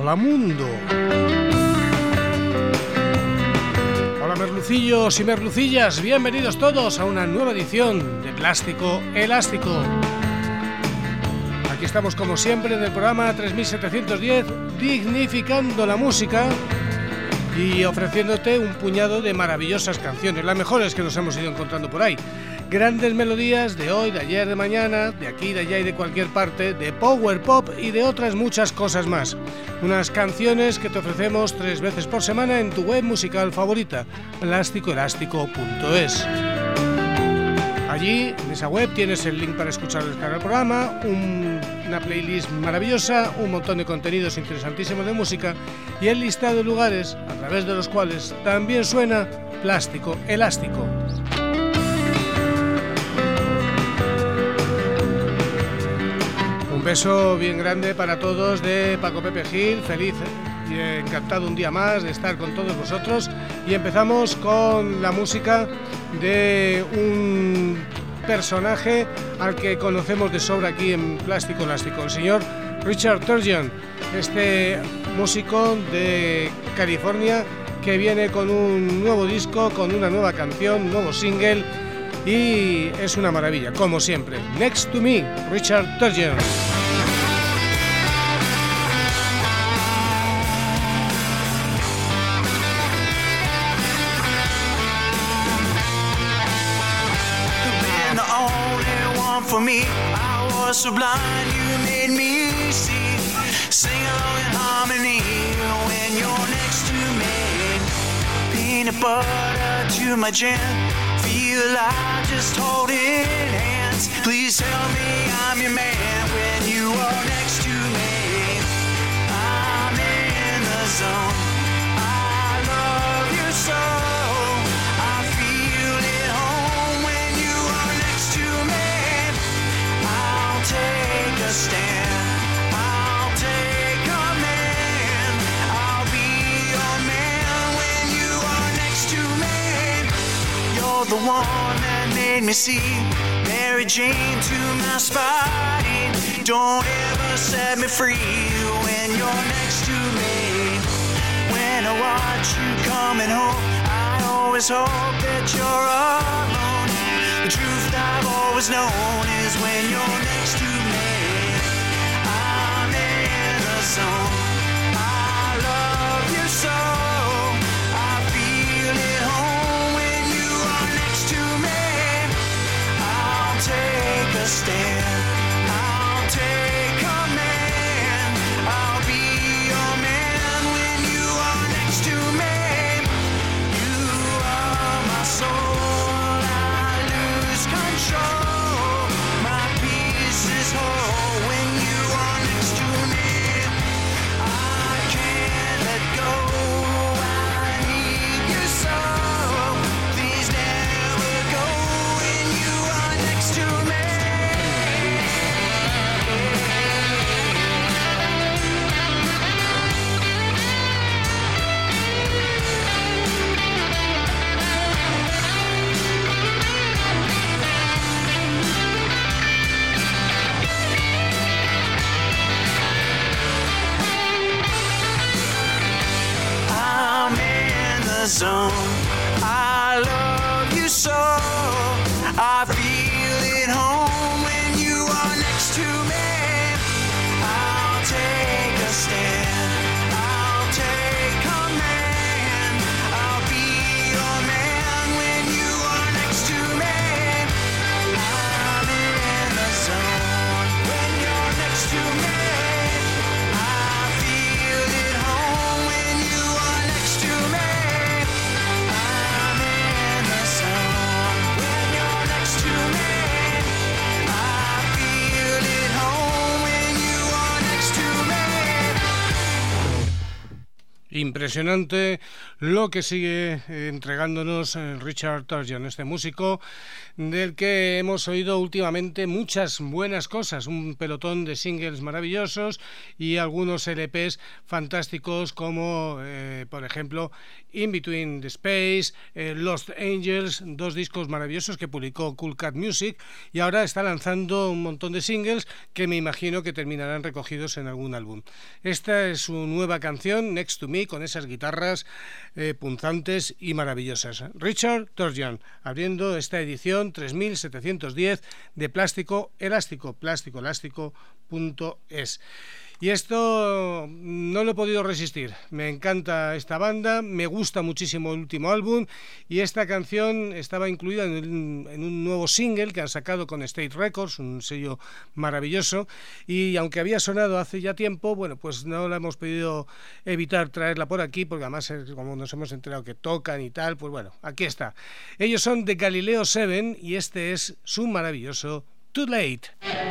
Hola mundo. Hola merlucillos y merlucillas, bienvenidos todos a una nueva edición de Plástico Elástico. Aquí estamos como siempre en el programa 3710, dignificando la música y ofreciéndote un puñado de maravillosas canciones, las mejores que nos hemos ido encontrando por ahí. Grandes melodías de hoy, de ayer, de mañana, de aquí, de allá y de cualquier parte, de power pop y de otras muchas cosas más. Unas canciones que te ofrecemos 3 veces por semana en tu web musical favorita, plásticoelástico.es. Allí, en esa web, tienes el link para escuchar o descargar el programa, una playlist maravillosa, un montón de contenidos interesantísimos de música y el listado de lugares a través de los cuales también suena Plástico Elástico. Un beso bien grande para todos de Paco Pepe Gil, feliz y encantado un día más de estar con todos vosotros y empezamos con la música de un personaje al que conocemos de sobra aquí en Plástico Elástico, el señor Richard Turgeon, este músico de California que viene con un nuevo disco, con una nueva canción, un nuevo single y es una maravilla, como siempre. Next to Me, Richard Turgeon. For me, I was so blind, you made me see. Sing along in harmony when you're next to me. Peanut butter to my gin, feel like just holding hands. Please tell me I'm your man when you are next to me. I'm in the zone, I love you so. Stand, I'll take command. I'll be your man when you are next to me. You're the one that made me see Mary Jane to my spine. Don't ever set me free when you're next to me. When I watch you coming home, I always hope that you're alone. The truth I've always known is when you're next to me. I love you so. I feel at home when you are next to me. I'll take a stand, I'll take command. I'll be your man when you are next to me. You are my soul, I lose control. My peace is whole when you are next to me. Zone. I love you so. I feel at home when you are next to me. I'll take a stand, I'll take command. I'll be your man when you are next to me. I'm in the zone when you're next to me. I feel at home when you are next to me. Impresionante lo que sigue entregándonos Richard Turgeon, este músico del que hemos oído últimamente muchas buenas cosas, un pelotón de singles maravillosos y algunos LPs fantásticos como por ejemplo In Between the Space, Lost Angels, 2 discos maravillosos que publicó Cool Cat Music, y ahora está lanzando un montón de singles que me imagino que terminarán recogidos en algún álbum. Esta es su nueva canción, Next to Me, con esas guitarras punzantes y maravillosas. Richard Turgeon, abriendo esta edición 3710 de Plástico Elástico, plásticoelástico.es. Y esto no lo he podido resistir, me encanta esta banda, me gusta muchísimo el último álbum, y esta canción estaba incluida en un nuevo single que han sacado con State Records, un sello maravilloso, y aunque había sonado hace ya tiempo, bueno, pues no la hemos podido evitar traerla por aquí, porque además como nos hemos enterado que tocan y tal, pues bueno, aquí está. Ellos son de Galileo 7 y este es su maravilloso Too Late.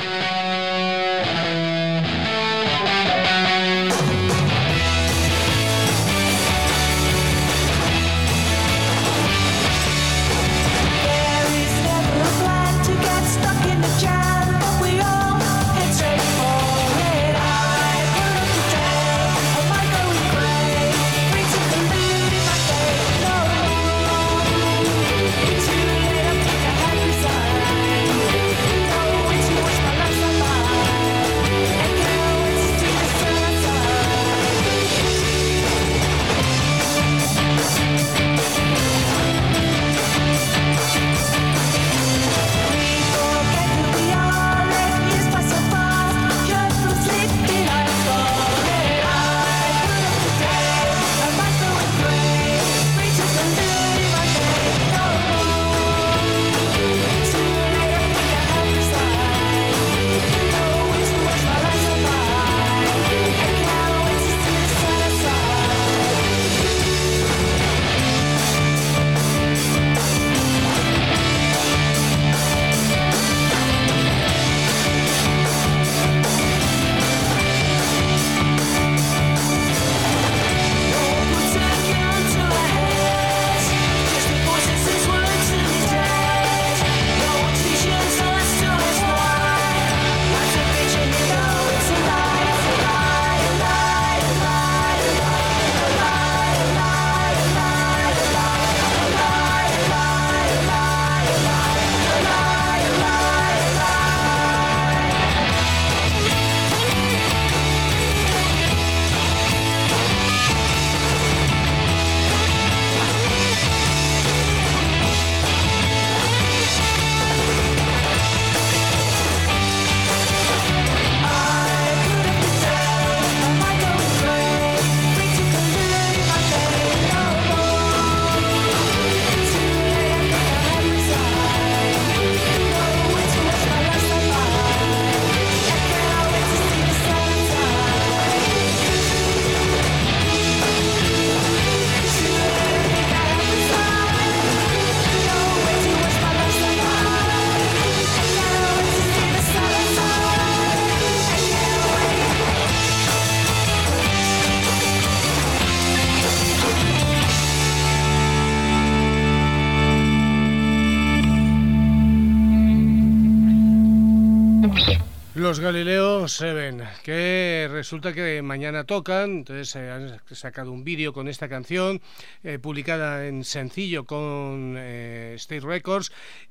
Los Galileo 7, que resulta que mañana tocan, entonces han sacado un vídeo con esta canción, publicada en sencillo con State Records,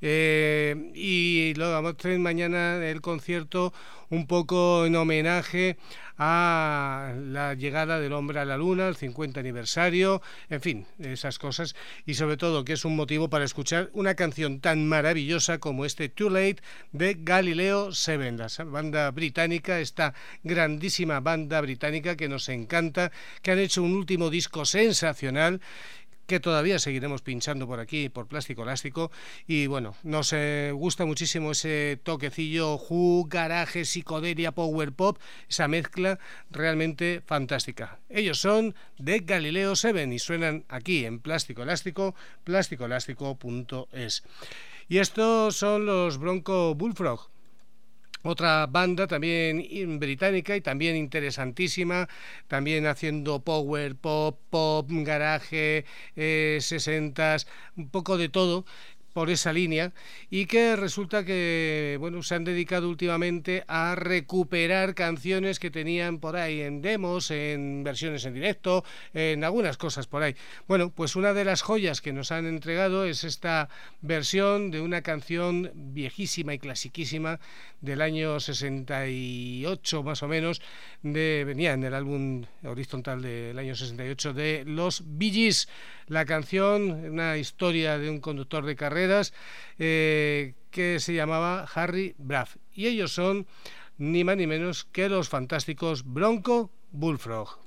y luego hacen mañana el concierto un poco en homenaje a la llegada del hombre a la luna, el 50 aniversario, en fin, esas cosas, y sobre todo que es un motivo para escuchar una canción tan maravillosa como este Too Late de Galileo 7, la banda británica, esta grandísima banda británica que nos encanta, que han hecho un último disco sensacional, que todavía seguiremos pinchando por aquí, por Plástico Elástico, y bueno, nos gusta muchísimo ese toquecillo Who, garaje, psicodelia, power pop, esa mezcla realmente fantástica. Ellos son de Galileo 7 y suenan aquí en Plástico Elástico, plásticoelástico.es. Y estos son los Bronco Bullfrog, Otra banda también británica y también interesantísima, también haciendo power, pop, garaje, 60s, un poco de todo por esa línea, y que resulta que, bueno, se han dedicado últimamente a recuperar canciones que tenían por ahí en demos, en versiones en directo, en algunas cosas por ahí. Bueno, pues una de las joyas que nos han entregado es esta versión de una canción viejísima y clasiquísima del año 68 más o menos, venía en el álbum Horizontal del año 68 de los Bee Gees. La canción, una historia de un conductor de carreras que se llamaba Harry Braff, y ellos son ni más ni menos que los fantásticos Bronco Bullfrog.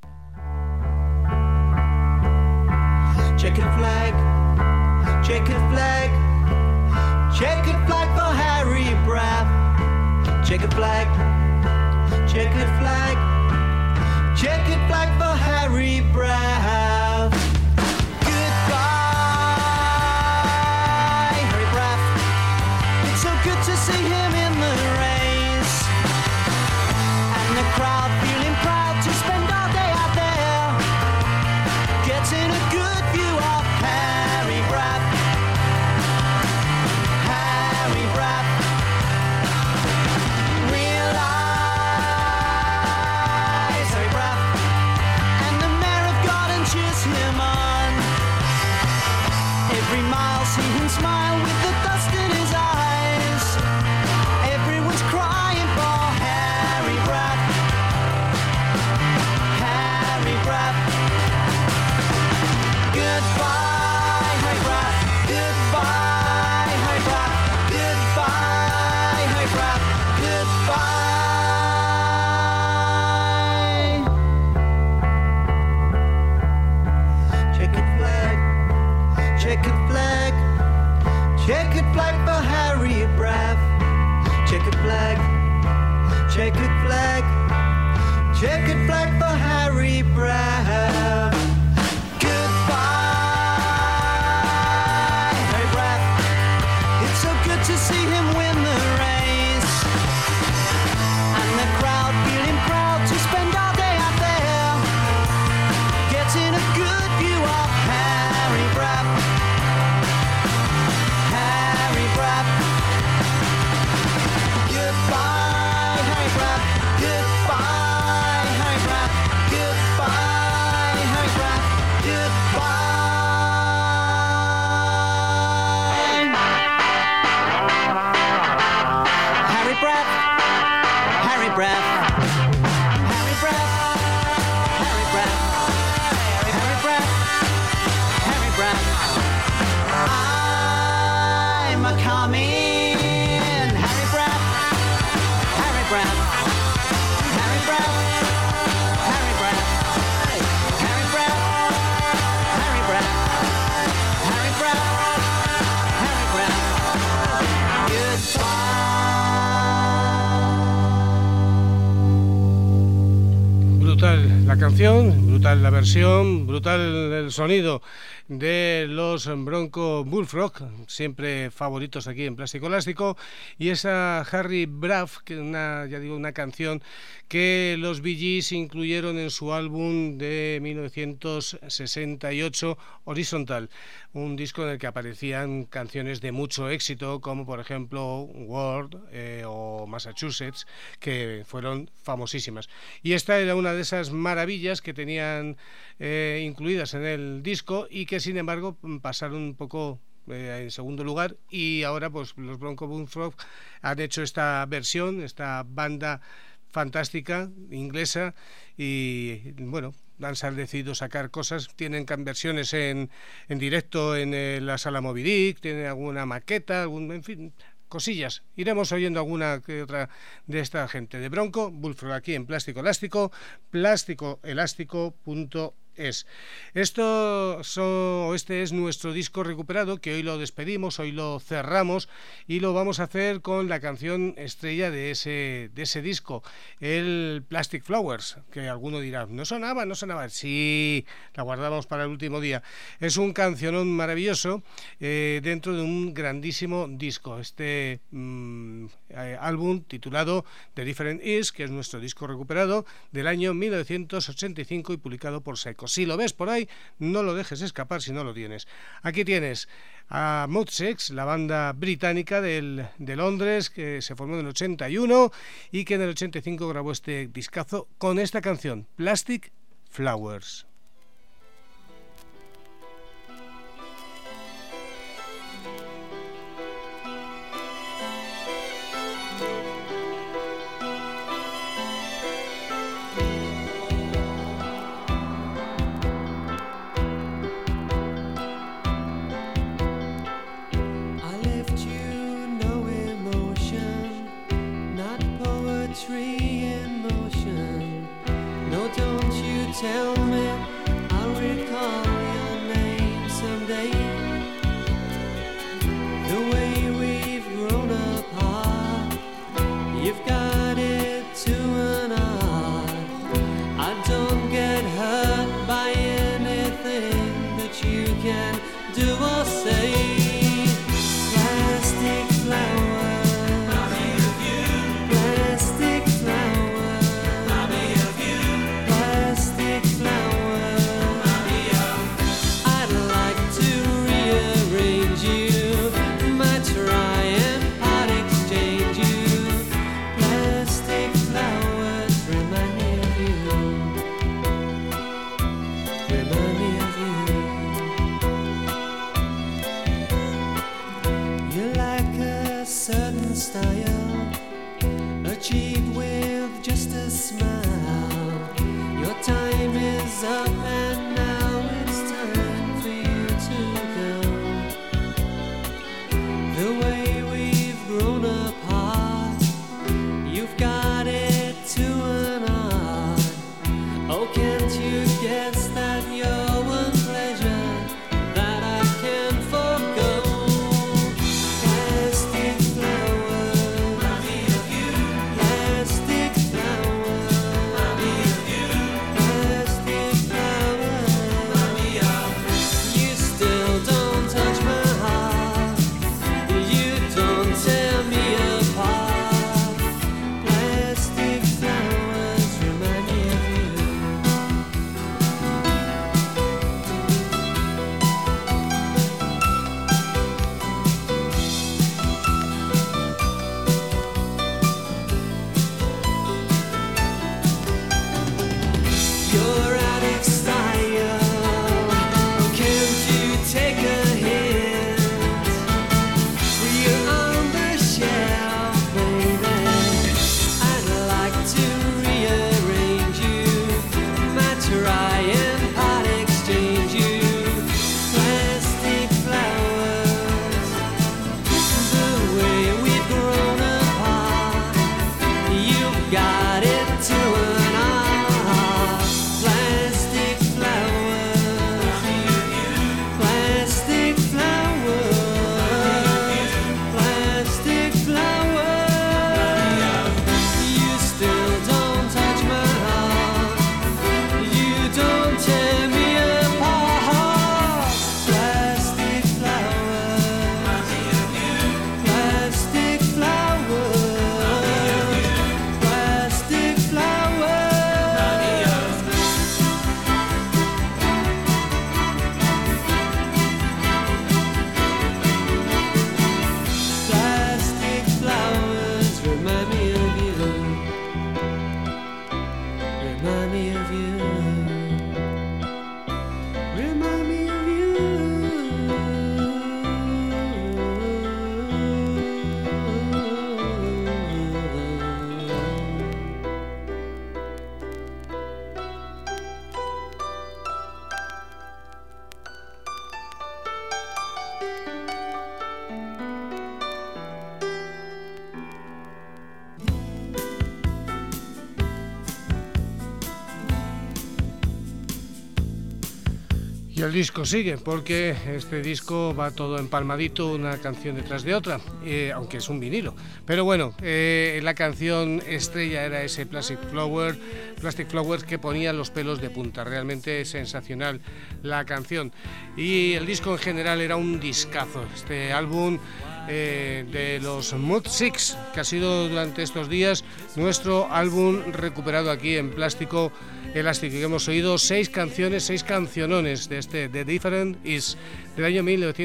Checkered flag, checkered flag, checkered flag for Harry Braff. Checkered flag, checkered flag, checkered flag for Harry Braff. Goodbye, Harry Braff. It's so good to see him in the race, and the crowd feeling proud to spend all day out there, getting a good view of Harry Braff. Harry Braff. Realize Harry Braff and the mayor of Garden cheers him on. Every mile see him smile with the dust in his eyes. Everyone's crying for Harry Braff. Harry Braff. Goodbye, Harry Braff. Goodbye, Harry Braff. Goodbye, Harry Braff. Goodbye. Checkered flag, checkered flag, checkered flag for Harry Braff. Checkered flag, checkered flag, checkered flag for Harry Braff. Goodbye, Harry Braff. It's so good to see him win the race, and the crowd feeling proud to spend all day out there, getting a good view of Harry Braff. Harry Braff. Goodbye, Harry Braff. Goodbye, Harry Braff. Goodbye, Harry Braff. Goodbye. Harry Braff. Harry Braff. Harry Braff. Harry Braff. Harry Braff. Harry Braff. I'm a coming. Harry Braff. Harry Braff. Harry Braff. Harry Braff. Harry Braff. Harry Braff. Harry Braff. Harry Braff. Goodbye. Brutal la canción, brutal la versión, brutal el sonido de los Bronco Bullfrog, siempre favoritos aquí en Plástico Elástico, y esa Harry Braff, que una canción que los Bee Gees incluyeron en su álbum de 1968, Horizontal, un disco en el que aparecían canciones de mucho éxito, como por ejemplo World o Massachusetts, que fueron famosísimas. Y esta era una de esas maravillas que tenían incluidas en el disco y que sin embargo pasaron un poco en segundo lugar, y ahora pues los Bronco Bullfrog han hecho esta versión, esta banda fantástica inglesa, y bueno, han decidido sacar cosas, tienen versiones en directo en la sala Moby Dick, tienen alguna maqueta, en fin, cosillas. Iremos oyendo alguna que otra de esta gente de Bronco Bullfrog aquí en Plástico Elástico, plasticoelástico.es. es. Este es nuestro disco recuperado, que hoy lo despedimos, hoy lo cerramos y lo vamos a hacer con la canción estrella de ese disco, el Plastic Flowers, que alguno dirá, no sonaba, sí, la guardamos para el último día. Es un cancionón maravilloso dentro de un grandísimo disco, álbum titulado The Different Is, que es nuestro disco recuperado del año 1985 y publicado por Psycho. Si lo ves por ahí, no lo dejes escapar si no lo tienes. Aquí tienes a Mudsex, la banda británica de Londres, que se formó en el 81 y que en el 85 grabó este discazo con esta canción, Plastic Flowers. Tell me, I'll recall your name someday. The way we've grown apart, you've got it to an art. I don't get hurt by anything that you can do or say. Plastic flowers. Achieved with just a smile. Your time is up and now it's time for you to go. The way we've grown apart, you've got it to an art. Oh, can't you guess that you're one pleasure that I can't forgo? Plastic flowers. Plastic Y el disco sigue, porque este disco va todo empalmadito, una canción detrás de otra, aunque es un vinilo. Pero bueno, la canción estrella era ese Plastic Flower que ponía los pelos de punta. Realmente sensacional la canción. Y el disco en general era un discazo. Este álbum de los Mood Six, que ha sido durante estos días nuestro álbum recuperado aquí en Plástico Elástico, que hemos oído 6 cancionones de este The Different Is del año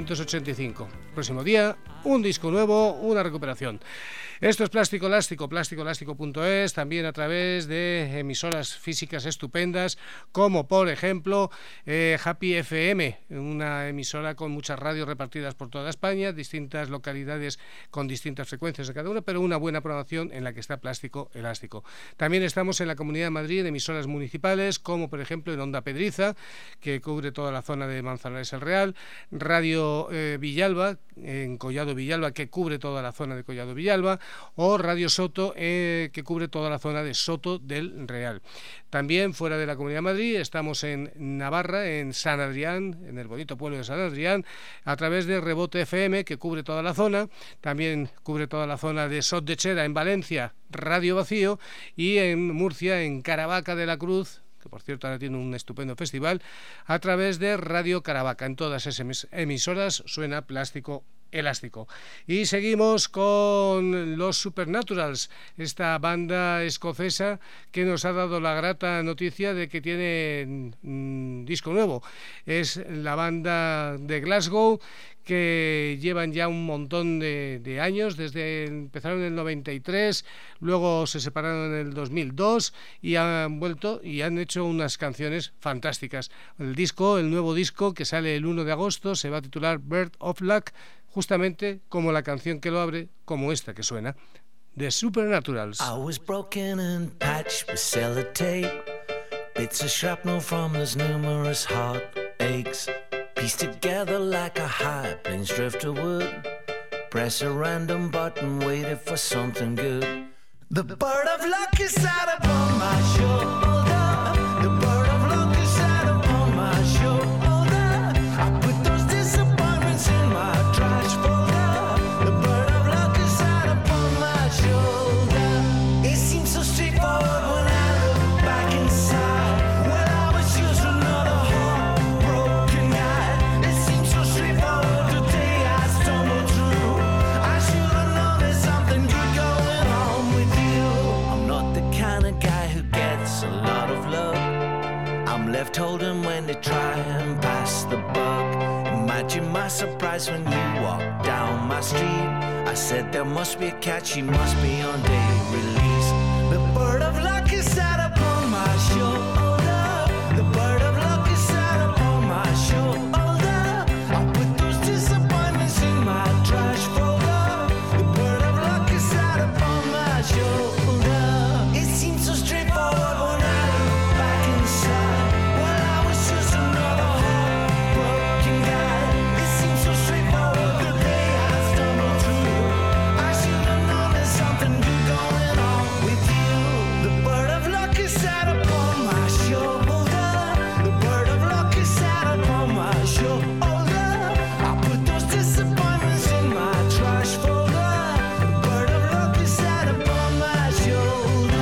1985. Próximo día, un disco nuevo, una recuperación. Esto es Plástico Elástico, plásticoelástico.es, también a través de emisoras físicas estupendas, como por ejemplo Happy FM, una emisora con muchas radios repartidas por toda España, distintas localidades con distintas frecuencias de cada una, pero una buena programación en la que está Plástico Elástico. También estamos en la Comunidad de Madrid en emisoras municipales, como por ejemplo en Onda Pedriza, que cubre toda la zona de Manzanares el Real, Radio Villalba, en Collado Villalba, que cubre toda la zona de Collado Villalba, o Radio Soto, que cubre toda la zona de Soto del Real. También fuera de la Comunidad de Madrid estamos en Navarra, en San Adrián, en el bonito pueblo de San Adrián, a través de Rebote FM, que cubre toda la zona. También cubre toda la zona de Sot de Chera en Valencia, Radio Vacío, y en Murcia, en Caravaca de la Cruz, que por cierto ahora tiene un estupendo festival, a través de Radio Caravaca. En todas esas emisoras suena Plástico Elástico. Y seguimos con los Supernaturals, esta banda escocesa que nos ha dado la grata noticia de que tiene disco nuevo. Es la banda de Glasgow, que llevan ya un montón de años, empezaron en el 93, luego se separaron en el 2002 y han vuelto y han hecho unas canciones fantásticas. El nuevo disco que sale el 1 de agosto se va a titular Bird of Luck, justamente como la canción que lo abre, como esta que suena, The Supernaturals. I was broken and patched with sellotape, bits of shrapnel from those numerous heartaches, pieced together like a high-pitched drift of wood, press a random button, waited for something good. The bird of luck is sat upon my shoulder, the bird of luck is sat upon my shoulder, I put those disappointments in my trash folder, the bird of luck is sat upon my shoulder. It seems so straightforward when I look back inside, well I was just another heartbroken guy. It seems so straightforward the day I stumbled through, I should have known there's something good going on with you. I'm not the kind of guy who gets a lot of love, I'm left holding when they try and pass the buck. Imagine my surprise when you walked down my street, I said there must be a catch, she must be on day release. The bird of luck is sat upon my shoulder, the bird of luck is sat upon my shoulder, I put those disappointments in my trash folder, the bird of luck is sat upon my shoulder. It seems so straightforward when I look back inside, well I was just another heartbroken guy. It seems so straightforward the day I stumbled through, I should have known there's something good going on with you. The bird of luck is sat upon my shoulder, the bird of luck is sat upon my shoulder, I put those disappointments in my trash folder, the bird of luck is sat upon my shoulder.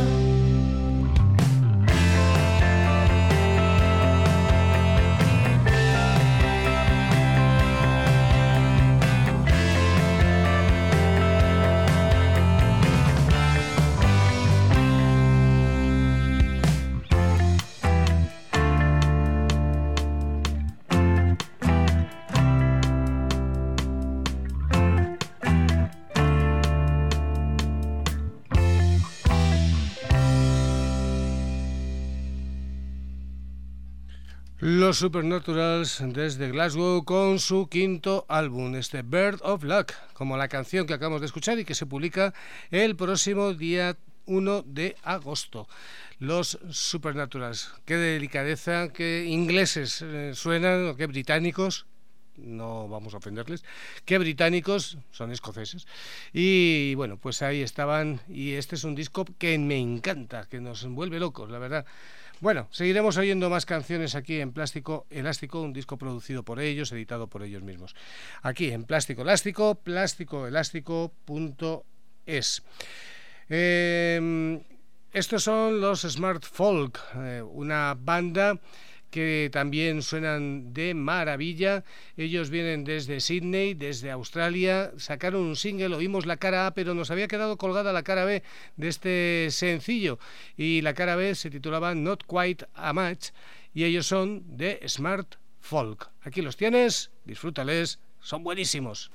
Los Supernaturals desde Glasgow con su quinto álbum, este Bird of Luck, como la canción que acabamos de escuchar y que se publica el próximo día 1 de agosto. Los Supernaturals, qué delicadeza, qué ingleses suenan, o qué británicos. no vamos a ofenderles, que británicos, son escoceses. Y bueno, pues ahí estaban, y este es un disco que me encanta, que nos vuelve locos, la verdad. Bueno, seguiremos oyendo más canciones aquí en Plástico Elástico, un disco producido por ellos, editado por ellos mismos. Aquí en Plástico Elástico, plásticoelástico.es. Estos son los Smart Folk, una banda que también suenan de maravilla. Ellos vienen desde Sydney, desde Australia, sacaron un single, oímos la cara A, pero nos había quedado colgada la cara B de este sencillo, y la cara B se titulaba Not Quite a Match, y ellos son de Smart Folk. Aquí los tienes, disfrútales, son buenísimos.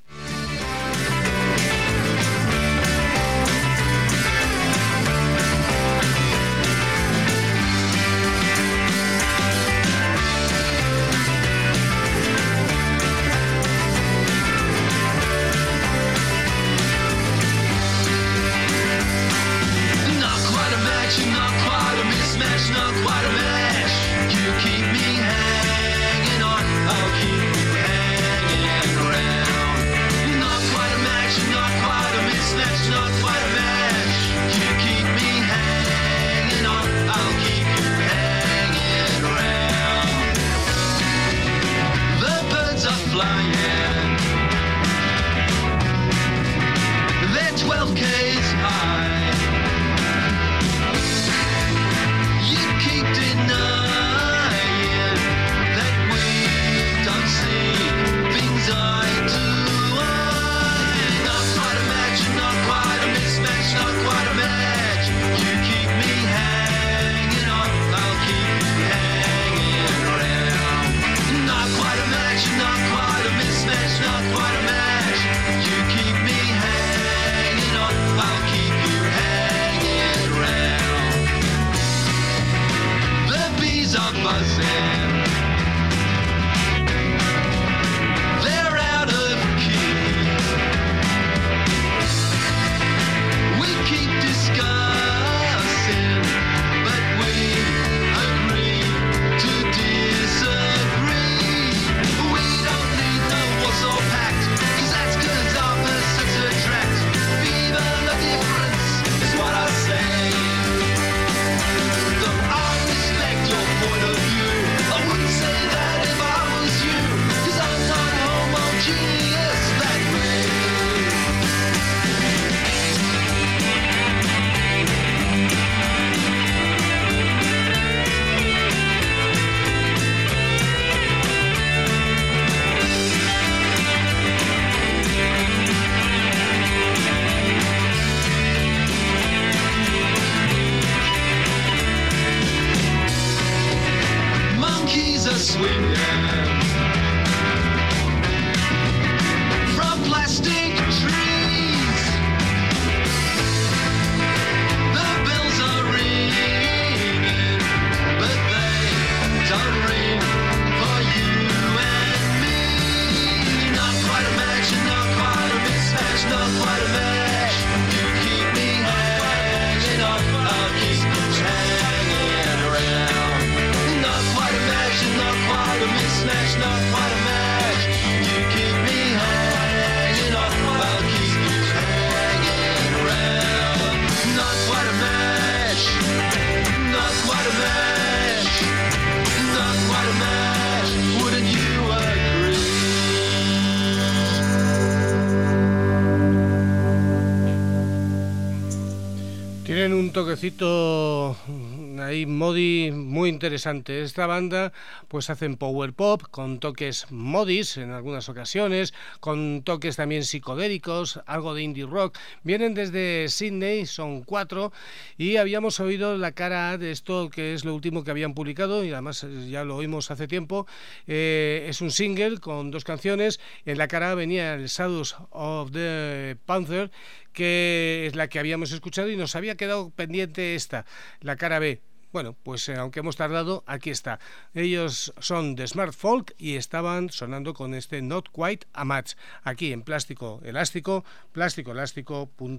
Tienen un toquecito ahí modi muy interesante. Esta banda pues hacen power pop con toques modis en algunas ocasiones, con toques también psicodélicos, algo de indie rock. Vienen desde Sydney, son 4, y habíamos oído la cara A de esto, que es lo último que habían publicado, y además ya lo oímos hace tiempo. Es un single con 2 canciones. En la cara A venía el Shadows of the Panther, que es la que habíamos escuchado, y nos había quedado pendiente esta, la cara B. Bueno, pues aunque hemos tardado, aquí está. Ellos son de Smart Folk y estaban sonando con este Not Quite a Match, aquí en Plástico Elástico,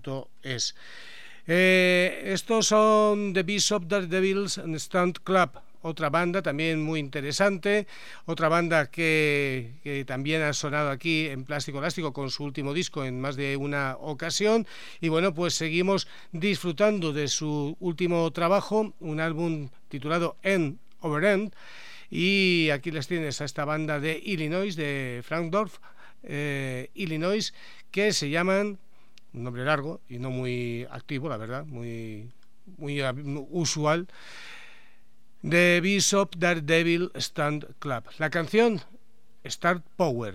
plásticoelástico.es. Estos son The Beast of the Devils and Stunt Club, otra banda también muy interesante, otra banda que también ha sonado aquí en Plástico Elástico con su último disco en más de una ocasión. Y bueno, pues seguimos disfrutando de su último trabajo, un álbum titulado End Over End. Y aquí les tienes a esta banda de Illinois, de Frankdorf, Illinois, que se llaman, un nombre largo y no muy activo, la verdad, muy usual, The Bishop Daredevil Stand Club. La canción Star Power.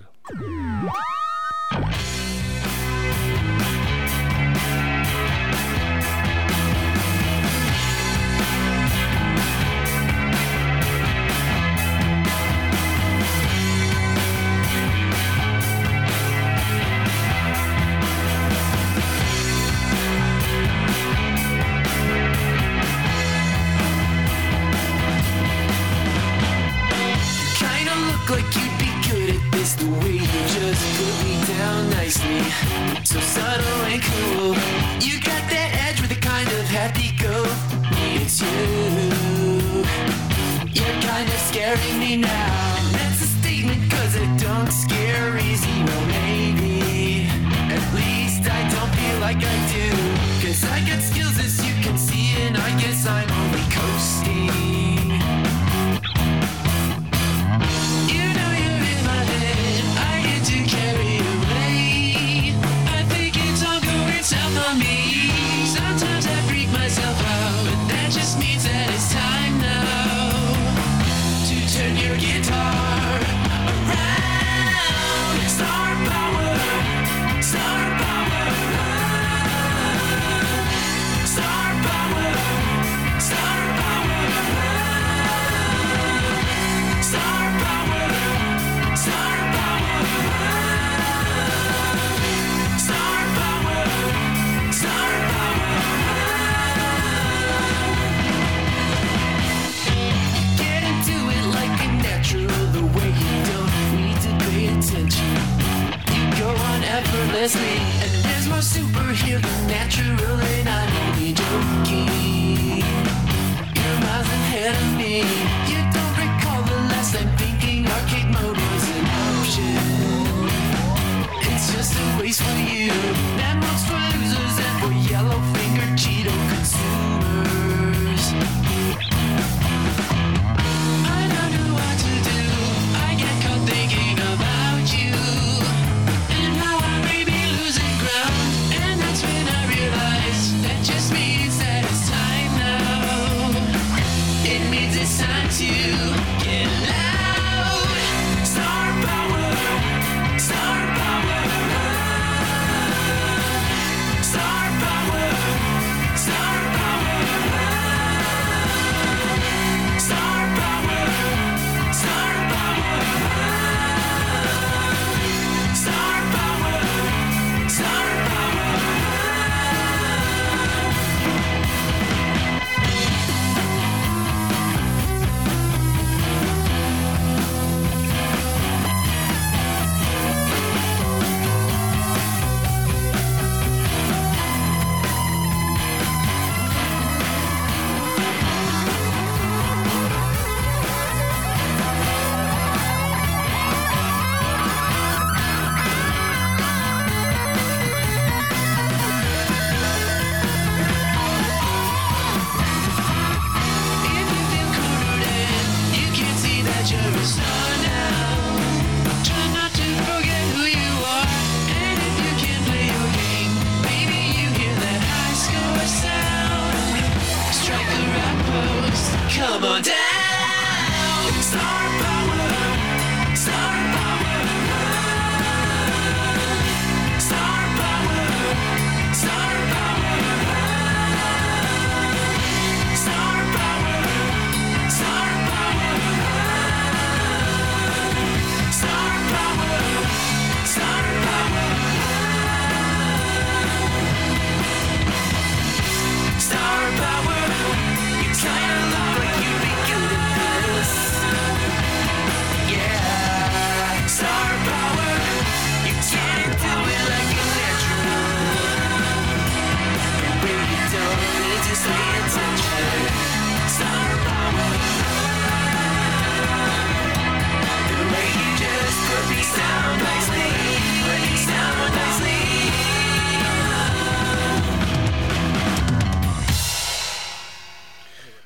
Like you'd be good at this, the way you just put me down nicely. So subtle and cool. You got that edge with a kind of happy go. It's you. You're kind of scaring me now. That's a statement cause I don't scare easy. Well maybe, at least I don't feel like I do. Cause I got skills as you can see, and I guess I'm only coasting. Sometimes I freak myself out, but that just means that it's time now to turn your guitar around. Star power, star power, star power, star power, star power, star power, star power. Star power. Get into it like a natural, the way you don't need to pay attention. You go on effortlessly, and there's more superhero than natural, and I'm only joking. You're miles ahead of me. You don't recall the last time thinking arcade mode was an option. It's just a waste for you. That mode's for losers and for yellow finger Cheeto consumers. I don't know what to do. I get caught thinking about you, and now I may be losing ground. And that's when I realize that just means that it's time now. It means it's time to get loud. Star power, star power. Star power, star power, star power, star power, star power, star power. Come on down, star power, star power, star power, star power, star power, star power, star power, star power, star power. You kinda look like you'd be good at this.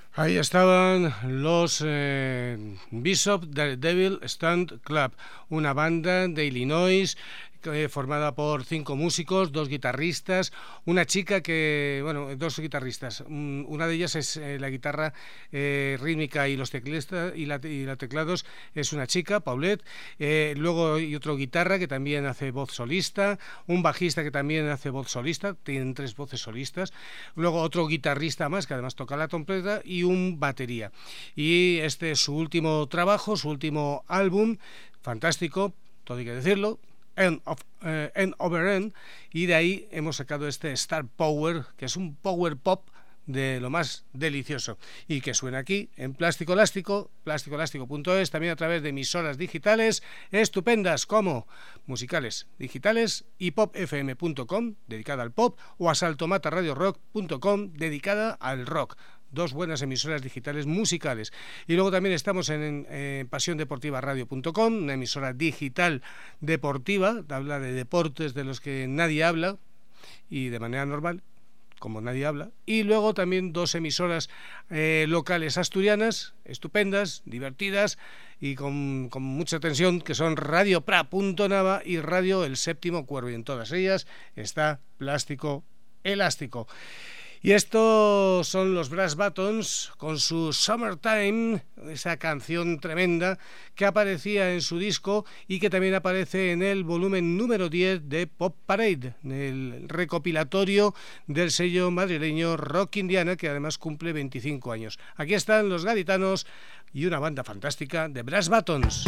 Ahí estaban los Bishop Devil Stand Club, una banda de Illinois formada por 5 músicos, 2 guitarristas, una chica que, bueno, 2 guitarristas, una de ellas es la guitarra rítmica y los teclistas y la teclados es una chica, Paulette, luego hay otro guitarra que también hace voz solista, un bajista que también hace voz solista, tienen 3 voces solistas, luego otro guitarrista más que además toca la trompeta y un batería. Y este es su último trabajo, su último álbum, fantástico, todo hay que decirlo, End Over End, y de ahí hemos sacado este Star Power, que es un power pop de lo más delicioso y que suena aquí en Plástico Elástico, plasticoelástico.es, también a través de emisoras digitales estupendas como Musicales Digitales y popfm.com, dedicada al pop, o asaltomataradiorock.com, dedicada al rock. 2 buenas emisoras digitales musicales. Y luego también estamos en pasiondeportivaradio.com, una emisora digital deportiva, habla de deportes de los que nadie habla y de manera normal, como nadie habla. Y luego también 2 emisoras locales asturianas, estupendas, divertidas y con mucha tensión, que son Radio Pra.nava y Radio El Séptimo Cuervo, y en todas ellas está Plástico Elástico. Y estos son los Brass Buttons con su Summertime, esa canción tremenda que aparecía en su disco y que también aparece en el volumen número 10 de Pop Parade, el recopilatorio del sello madrileño Rock Indiana, que además cumple 25 años. Aquí están los gaditanos y una banda fantástica de Brass Buttons.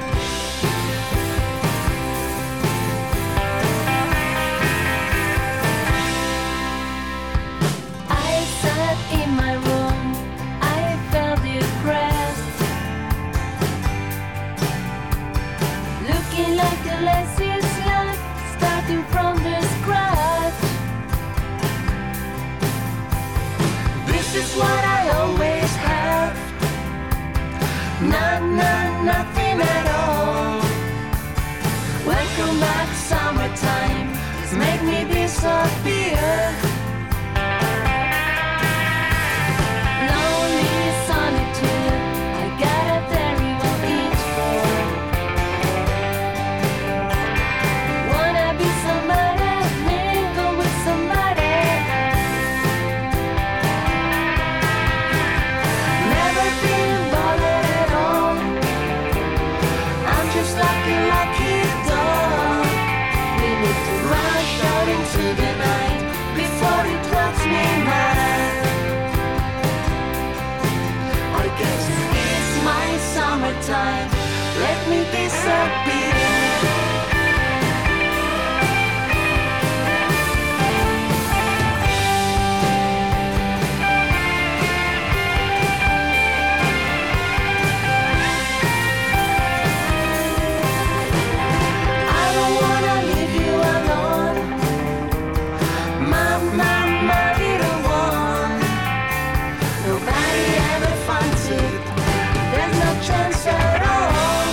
What I always have, nothing at all. Welcome back, summertime, make me disappear. Lonely solitude, I got a terrible itch for. Wanna be somebody, mingle with somebody. Like a lucky dog, we need to rush out into the night before it drives me mad. I guess it's my summertime, let me disappear. Chance at all.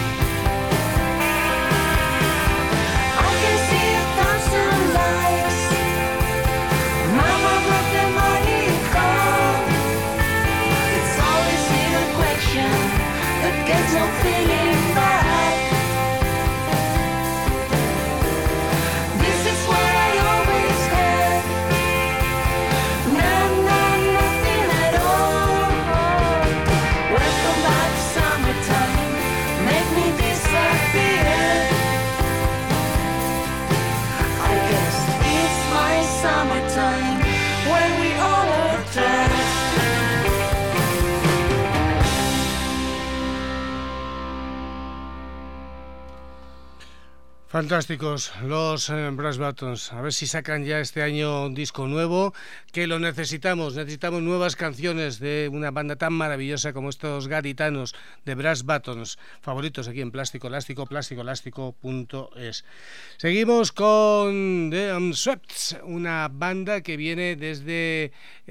Fantásticos los Brass Buttons. A ver si sacan ya este año un disco nuevo, que lo necesitamos. Necesitamos nuevas canciones de una banda tan maravillosa como estos gaditanos de Brass Buttons, favoritos aquí en Plástico Elástico, plasticoelástico.es. Seguimos con The Unswept, una banda que viene desde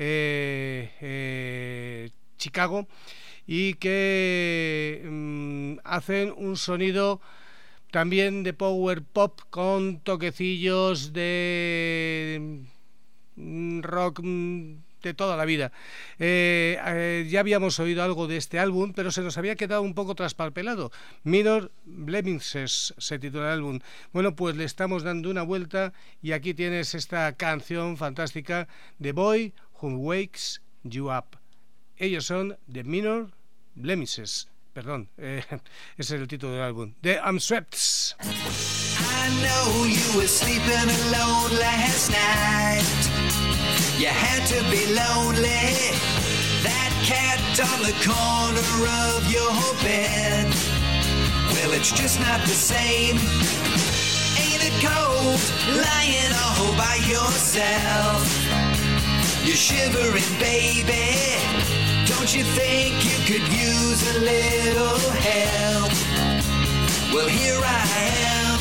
Chicago y que hacen un sonido también de power pop con toquecillos de rock de toda la vida. Ya habíamos oído algo de este álbum, pero se nos había quedado un poco traspapelado. Minor Blemishes se titula el álbum. Bueno, pues le estamos dando una vuelta y aquí tienes esta canción fantástica, The Boy Who Wakes You Up. Ellos son The Minor Blemishes. Perdón, ese es el título del álbum. The Unswepts. I know you were sleeping alone last night. You had to be lonely. That cat on the corner of your bed. Well, it's just not the same. Ain't it cold lying all by yourself? You're shivering, baby. Don't you think you could use a little help? Well, here I am.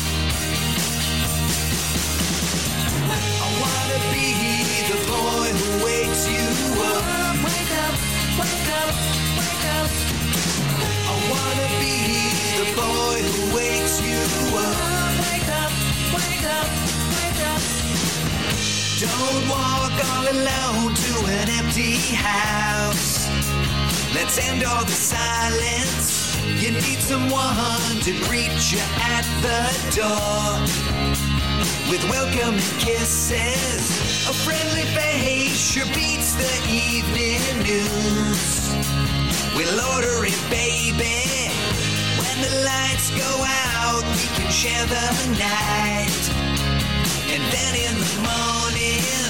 I wanna be the boy who wakes you up. Wake up, wake up, wake up. I wanna be the boy who wakes you up. Wake up, wake up, wake up. Don't walk all alone to an empty house. Let's end all the silence. You need someone to greet you at the door with welcoming kisses. A friendly face sure beats the evening news. We'll order it, baby. When the lights go out, we can share the night. And then in the morning,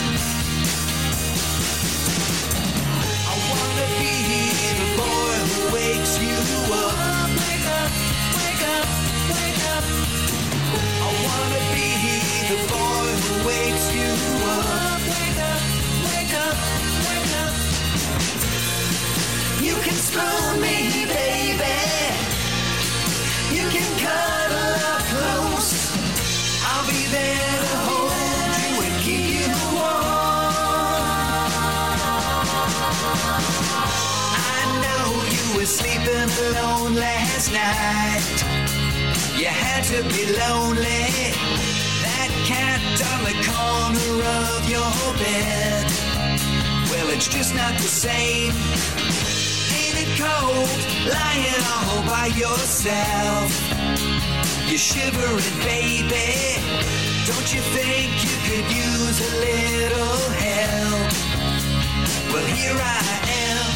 I wanna be the boy who wakes you up. Wake up, wake up, wake up. I wanna be the boy who wakes you up. Wake up, wake up, wake up. You can spoon me, baby. You can cuddle up close. I'll be there to hold you and keep you warm. I know you were sleeping alone last night. You had to be lonely. That cat on the corner of your bed. Well, it's just not the same. Ain't it cold lying all by yourself? You're shivering, baby. Don't you think you could use a little help? Well, here I am.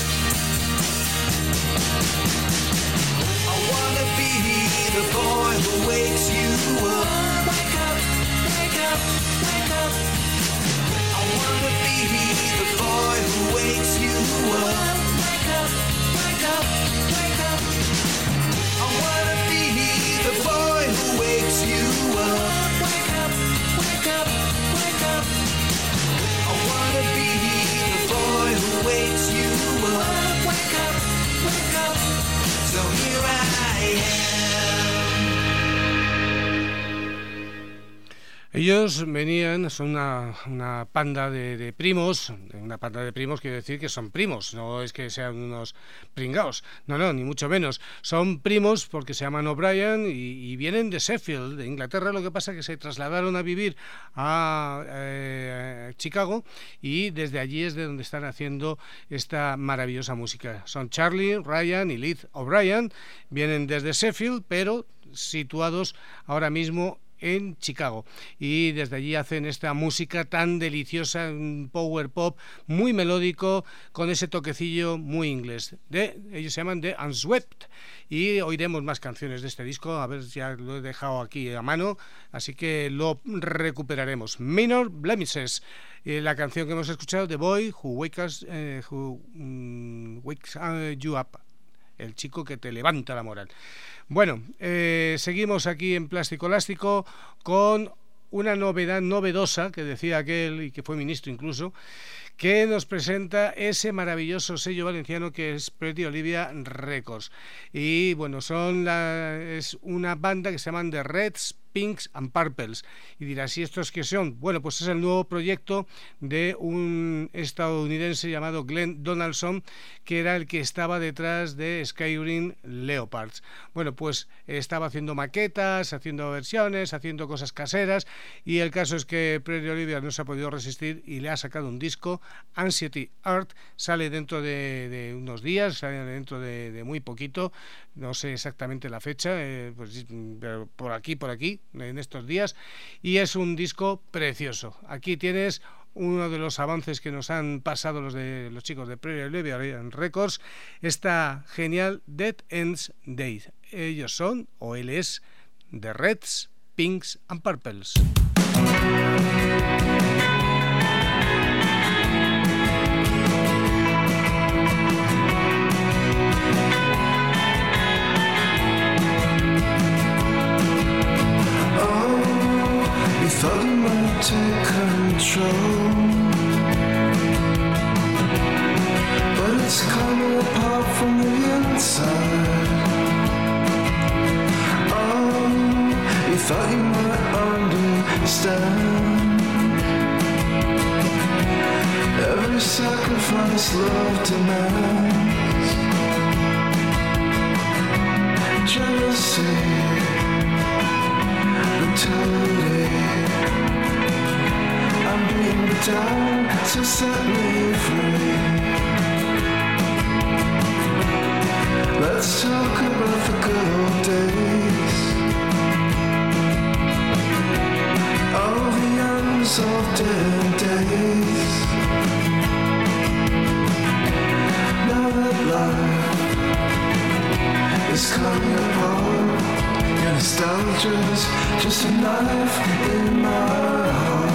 I wanna be the boy who wakes you up. Wake up, wake up, wake up. I wanna be the boy who wakes you up. Wake up, wake up, wake up. I wanna be the boy who wakes you up. Wake up, wake up, wake up. I wanna be the boy who wakes you up. Wake up, wake up. So here I am. Ellos venían, son una panda de primos. Una panda de primos quiere decir que son primos, no es que sean unos pringaos, no, ni mucho menos. Son primos porque se llaman O'Brien y vienen de Sheffield, de Inglaterra. Lo que pasa es que se trasladaron a vivir a Chicago y desde allí es de donde están haciendo esta maravillosa música. Son Charlie, Ryan y Liz O'Brien, vienen desde Sheffield, pero situados ahora mismo en Chicago, y desde allí hacen esta música tan deliciosa, un power pop muy melódico con ese toquecillo muy inglés. Ellos se llaman The Unswept y oiremos más canciones de este disco. A ver, ya lo he dejado aquí a mano, así que lo recuperaremos. Minor Blemishes, la canción que hemos escuchado, The Boy Who Wakes You Up, el chico que te levanta la moral. Bueno, seguimos aquí en Plástico Elástico con una novedad novedosa que decía aquel y que fue ministro incluso, que nos presenta ese maravilloso sello valenciano que es Pretty Olivia Records. Y bueno, es una banda que se llaman The Red Pinks and Purples. Y dirás, ¿y estos qué son? Bueno, pues es el nuevo proyecto de un estadounidense llamado Glenn Donaldson, que era el que estaba detrás de Skyrim Leopards. Bueno, pues estaba haciendo maquetas, haciendo versiones, haciendo cosas caseras, y el caso es que Prairie Olivia no se ha podido resistir y le ha sacado un disco, Anxiety Art. Sale dentro de unos días, sale dentro de muy poquito, no sé exactamente la fecha, pues por aquí, en estos días, y es un disco precioso. Aquí tienes uno de los avances que nos han pasado los chicos de Prairie Olivia Records, esta genial Dead Ends Days. Ellos son, o él es, The Reds, Pinks and Purples. Thought you might take control, but it's coming apart from the inside. Oh, you thought you might understand. Every sacrifice love demands. Jealousy, brutality. I'm being down to set me free. Let's talk about the good old days. All the unsolved days. Now that life is coming apart, your nostalgia's just a knife in my heart.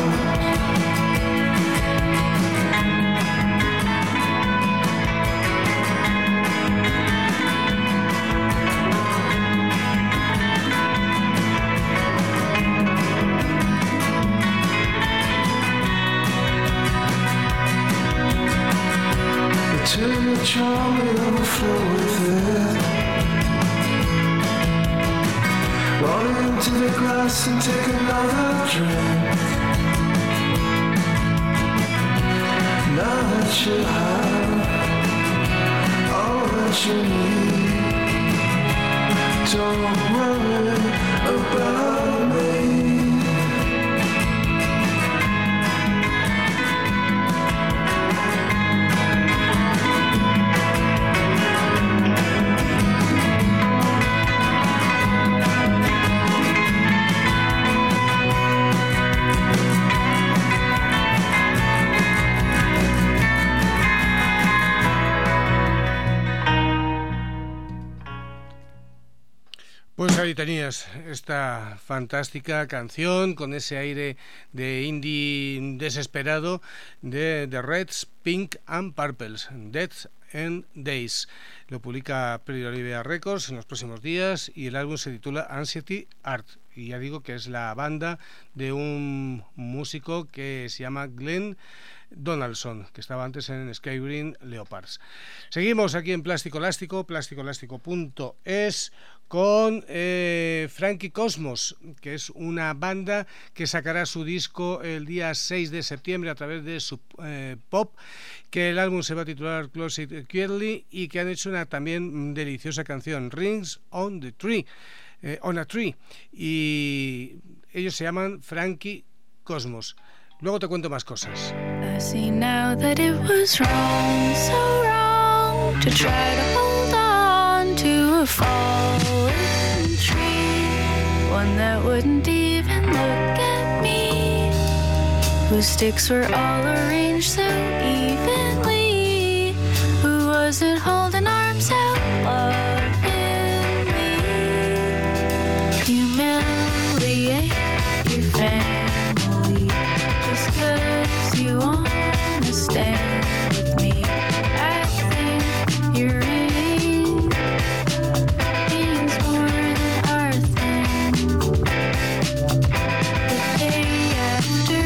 Till your charm will flow with it. Run into the glass and take another drink. Now that you have all that you need, don't worry about me. Pues ahí tenías esta fantástica canción con ese aire de indie desesperado de The Reds, Pink and Purples, Dead End Days. Lo publica Prairie Olivia Records en los próximos días y el álbum se titula Anxiety Art. Y ya digo que es la banda de un músico que se llama Glenn Donaldson, que estaba antes en Skyrim Leopards. Seguimos aquí en Plástico Elástico, plasticoelástico.es, con Frankie Cosmos, que es una banda que sacará su disco el día 6 de septiembre a través de Sub Pop, que el álbum se va a titular Close It Quietly, y que han hecho una también deliciosa canción, Rings on the Tree, on a Tree, y ellos se llaman Frankie Cosmos. Luego te cuento más cosas. I see now that it was wrong, so wrong, to try to hold on to a fallen tree, one that wouldn't even look at me, whose sticks were all arranged so evenly, who wasn't holding arms out loving me. Humiliate your family just 'cause you wanna stand with me. I think your ring means more than our thing. The day after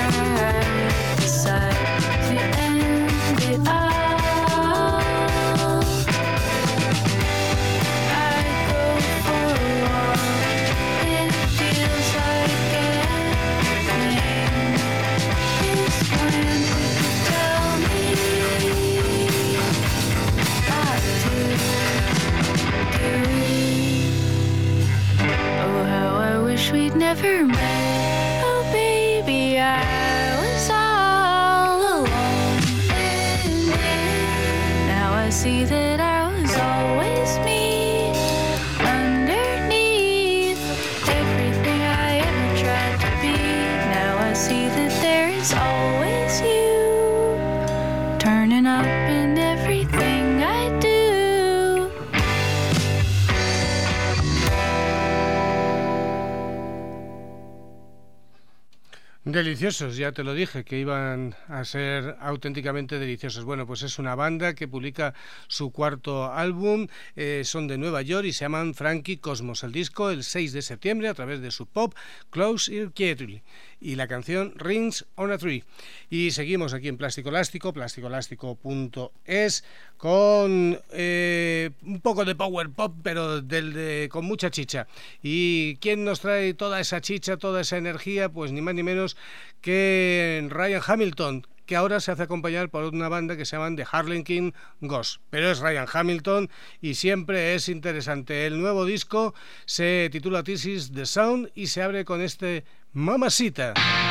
I decide to end it all, see that I was always me underneath everything I ever tried to be. Now I see that there is always you turning up in everything I do. Deliciosos, ya te lo dije, que iban a ser auténticamente deliciosos. Bueno, pues es una banda que publica su cuarto álbum, son de Nueva York y se llaman Frankie Cosmos. El disco el 6 de septiembre a través de Sub Pop, Close Ear Carefully, y la canción Rings on a Tree. Y seguimos aquí en Plástico Elástico, plasticoelástico.es, con un poco de power pop, pero con mucha chicha. ¿Y quién nos trae toda esa chicha, toda esa energía? Pues ni más ni menos que Ryan Hamilton, que ahora se hace acompañar por una banda que se llaman The Harlequin Ghost, pero es Ryan Hamilton y siempre es interesante. El nuevo disco se titula This Is The Sound y se abre con este Mamacita.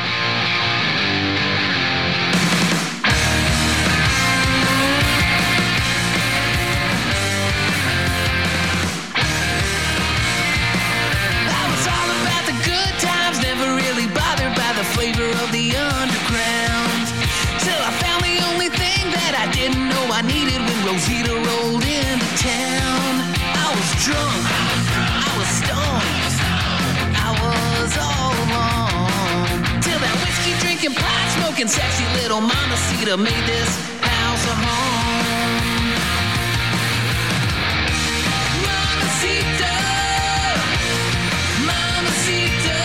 Flavor of the underground, till I found the only thing that I didn't know I needed when Rosita rolled into town. I was drunk, I was stoned, I was all alone, till that whiskey drinking, pot smoking, sexy little Mamacita made this house a home. Mamacita, Mamacita,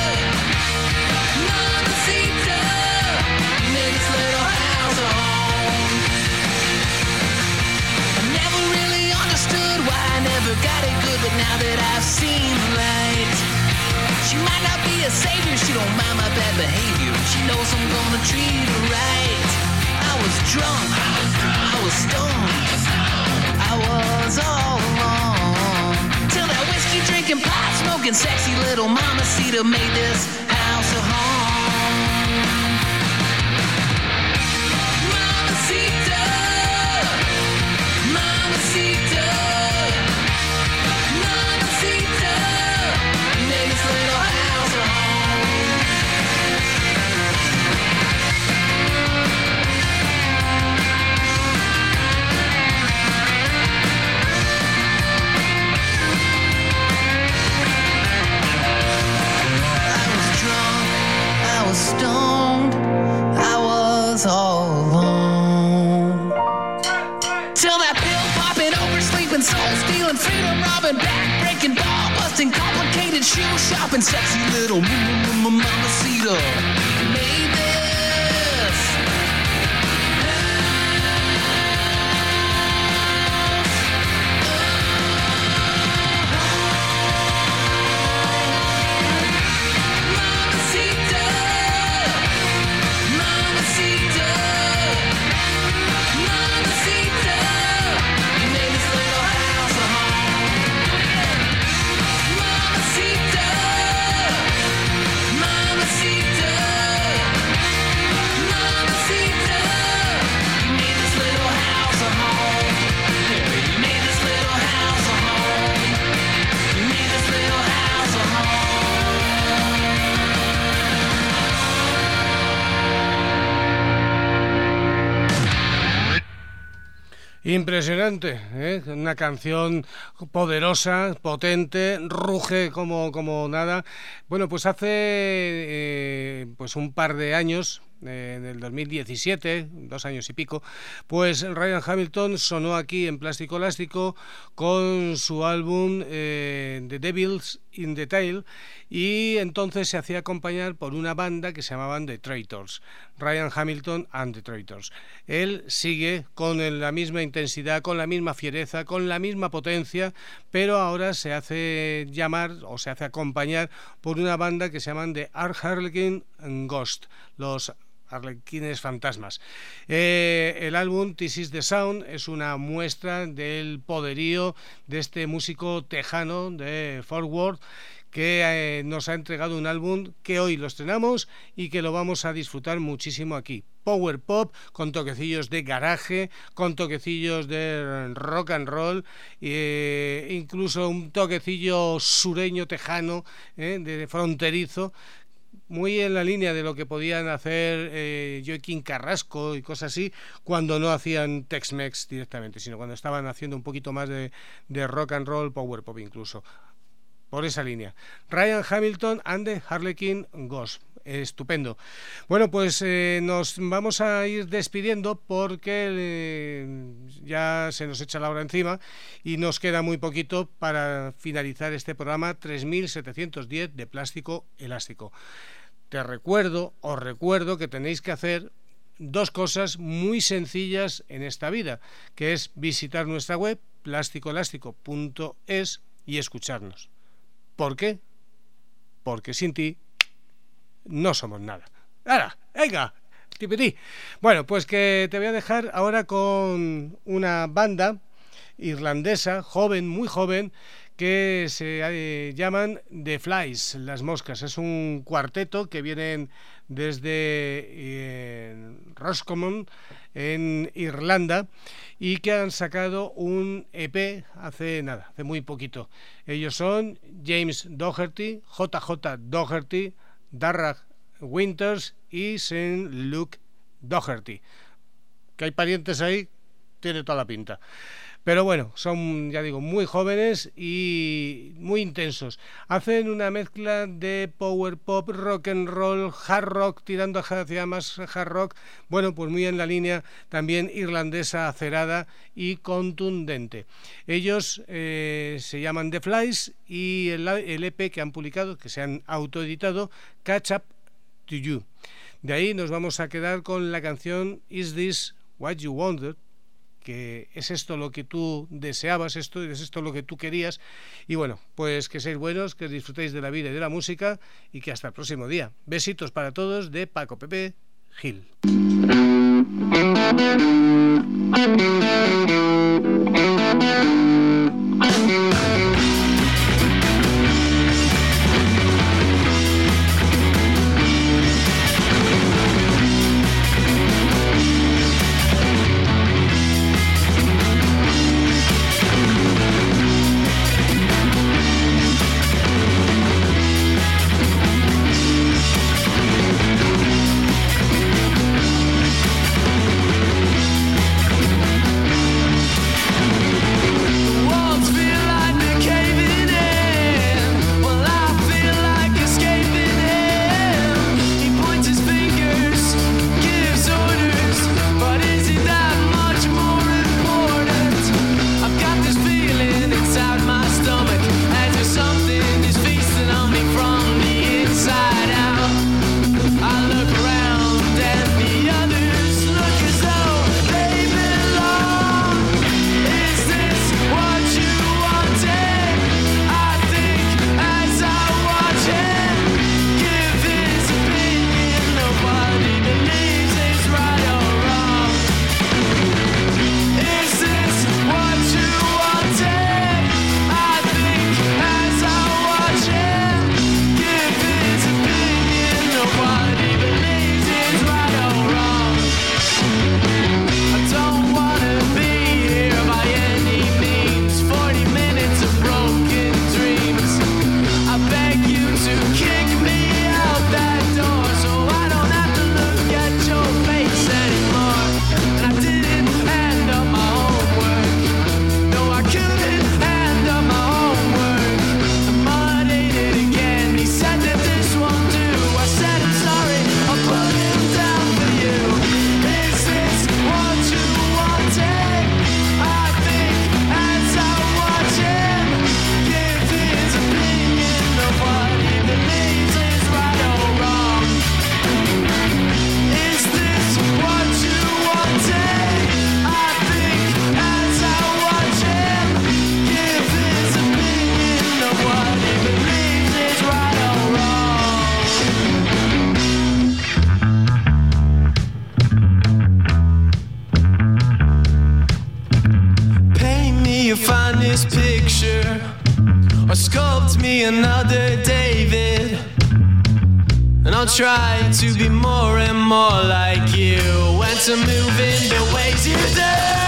got it good, but now that I've seen the light, she might not be a savior, she don't mind my bad behavior, she knows I'm gonna treat her right. I was drunk, I was stoned, I was all alone, till that whiskey drinking, pot smoking, sexy little Mamacita made this house a home. Mamacita, Mamacita, stoned, I was all alone, till that pill popping, oversleeping, soul stealing, freedom robbing, back breaking, ball busting, complicated shoe shopping, sexy little Mamacita made this impresionante, ¿eh? Una canción poderosa, potente, ruge como nada. Bueno, pues hace pues un par de años, en el 2017, 2 años y pico, pues Ryan Hamilton sonó aquí en Plástico Elástico con su álbum The Devil's in the Tail, y entonces se hacía acompañar por una banda que se llamaban The Traitors, Ryan Hamilton and The Traitors. Él sigue con la misma intensidad, con la misma fiereza, con la misma potencia, pero ahora se hace llamar o se hace acompañar por una banda que se llaman The Harlequin Ghost, los Arlequines Fantasmas. El álbum This Is The Sound es una muestra del poderío de este músico tejano de Fort Worth, que nos ha entregado un álbum que hoy lo estrenamos y que lo vamos a disfrutar muchísimo aquí. power pop, con toquecillos de garaje, con toquecillos de rock and roll, incluso un toquecillo sureño tejano, de fronterizo, muy en la línea de lo que podían hacer Joaquín Carrasco y cosas así, cuando no hacían Tex-Mex directamente, sino cuando estaban haciendo un poquito más de rock and roll, power pop incluso. Por esa línea. Ryan Hamilton and the Harlequin Ghost. Estupendo. Bueno, pues nos vamos a ir despidiendo porque ya se nos echa la hora encima y nos queda muy poquito para finalizar este programa 3710 de Plástico Elástico. Os recuerdo que tenéis que hacer dos cosas muy sencillas en esta vida, que es visitar nuestra web plasticoelástico.es y escucharnos. ¿Por qué? Porque sin ti no somos nada. ¡Hala! ¡Venga! ¡Tipití! Bueno, pues que te voy a dejar ahora con una banda irlandesa, joven, muy joven, que se llaman The Flies, las moscas. Es un cuarteto que vienen desde Roscommon, en Irlanda, y que han sacado un EP hace muy poquito. Ellos son James Doherty, JJ Doherty, Darragh Winters y St. Luke Doherty. Que hay parientes ahí, tiene toda la pinta. Pero bueno, son, ya digo, muy jóvenes y muy intensos. Hacen una mezcla de power pop, rock and roll, hard rock, tirando hacia más hard rock. Bueno, pues muy en la línea también irlandesa, acerada y contundente. Ellos se llaman The Flies y el EP que han publicado, que se han autoeditado, Catch Up to You. De ahí nos vamos a quedar con la canción Is This What You Wanted, que es esto lo que tú deseabas, es esto lo que tú querías. Y bueno, pues que seáis buenos, que disfrutéis de la vida y de la música y que hasta el próximo día. Besitos para todos de Paco Pepe Gil. Or sculpt me another David, and I'll try to be more and more like you, and to move in the ways you do.